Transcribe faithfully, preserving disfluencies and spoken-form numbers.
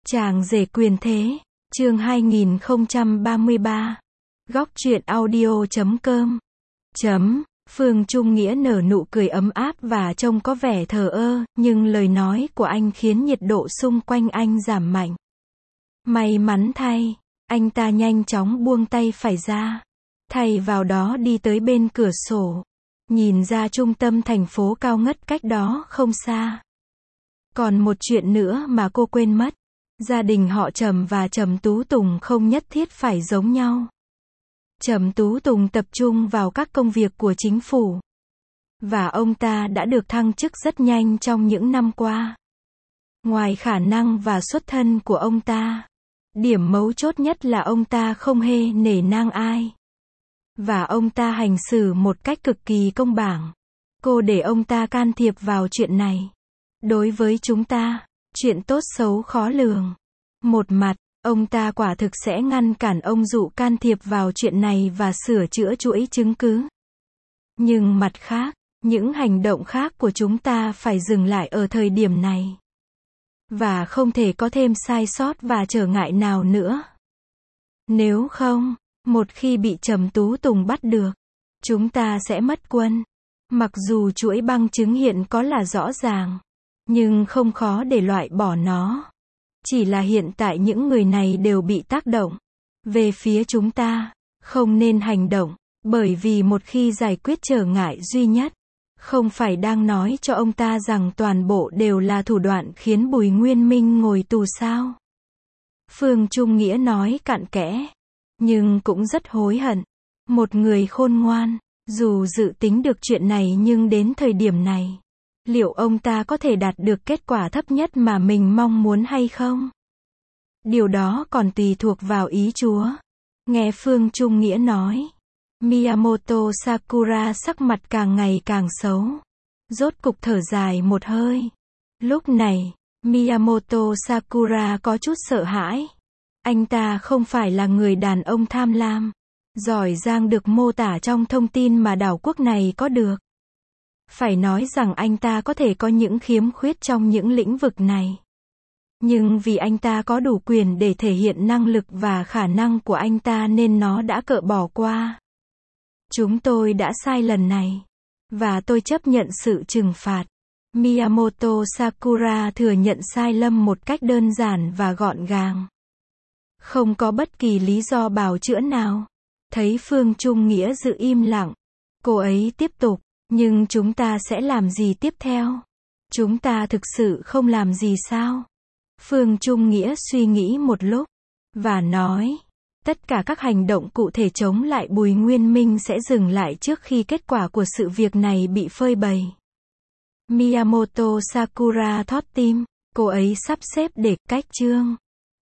Chàng rể quyền thế, chương hai nghìn không trăm ba mươi ba. Góc truyện audio chấm com. Chấm. Phương Trung Nghĩa nở nụ cười ấm áp và trông có vẻ thờ ơ, nhưng lời nói của anh khiến nhiệt độ xung quanh anh giảm mạnh. May mắn thay, anh ta nhanh chóng buông tay phải ra. Thay vào đó đi tới bên cửa sổ, nhìn ra trung tâm thành phố cao ngất cách đó không xa. Còn một chuyện nữa mà cô quên mất. Gia đình họ Trầm và Trầm Tú Tùng không nhất thiết phải giống nhau. Trầm Tú Tùng tập trung vào các công việc của chính phủ. Và ông ta đã được thăng chức rất nhanh trong những năm qua. Ngoài khả năng và xuất thân của ông ta, điểm mấu chốt nhất là ông ta không hề nể nang ai. Và ông ta hành xử một cách cực kỳ công bằng. Cô để ông ta can thiệp vào chuyện này. Đối với chúng ta, chuyện tốt xấu khó lường. Một mặt, ông ta quả thực sẽ ngăn cản ông Dụ can thiệp vào chuyện này và sửa chữa chuỗi chứng cứ. Nhưng mặt khác, những hành động khác của chúng ta phải dừng lại ở thời điểm này. Và không thể có thêm sai sót và trở ngại nào nữa. Nếu không, một khi bị Trầm Tú Tùng bắt được, chúng ta sẽ mất quân. Mặc dù chuỗi bằng chứng hiện có là rõ ràng, nhưng không khó để loại bỏ nó. Chỉ là hiện tại những người này đều bị tác động. Về phía chúng ta, không nên hành động, bởi vì một khi giải quyết trở ngại duy nhất, không phải đang nói cho ông ta rằng toàn bộ đều là thủ đoạn khiến Bùi Nguyên Minh ngồi tù sao? Phương Trung Nghĩa nói cặn kẽ, nhưng cũng rất hối hận. Một người khôn ngoan, dù dự tính được chuyện này nhưng đến thời điểm này, liệu ông ta có thể đạt được kết quả thấp nhất mà mình mong muốn hay không? Điều đó còn tùy thuộc vào ý Chúa. Nghe Phương Trung Nghĩa nói, Miyamoto Sakura sắc mặt càng ngày càng xấu. Rốt cục thở dài một hơi. Lúc này, Miyamoto Sakura có chút sợ hãi. Anh ta không phải là người đàn ông tham lam, giỏi giang được mô tả trong thông tin mà đảo quốc này có được. Phải nói rằng anh ta có thể có những khiếm khuyết trong những lĩnh vực này. Nhưng vì anh ta có đủ quyền để thể hiện năng lực và khả năng của anh ta nên nó đã cỡ bỏ qua. Chúng tôi đã sai lần này. Và tôi chấp nhận sự trừng phạt. Miyamoto Sakura thừa nhận sai lầm một cách đơn giản và gọn gàng. Không có bất kỳ lý do bào chữa nào. Thấy Phương Trung Nghĩa giữ im lặng, cô ấy tiếp tục. Nhưng chúng ta sẽ làm gì tiếp theo? Chúng ta thực sự không làm gì sao? Phương Trung Nghĩa suy nghĩ một lúc, và nói, tất cả các hành động cụ thể chống lại Bùi Nguyên Minh sẽ dừng lại trước khi kết quả của sự việc này bị phơi bày. Miyamoto Sakura thót tim, cô ấy sắp xếp để cách chương.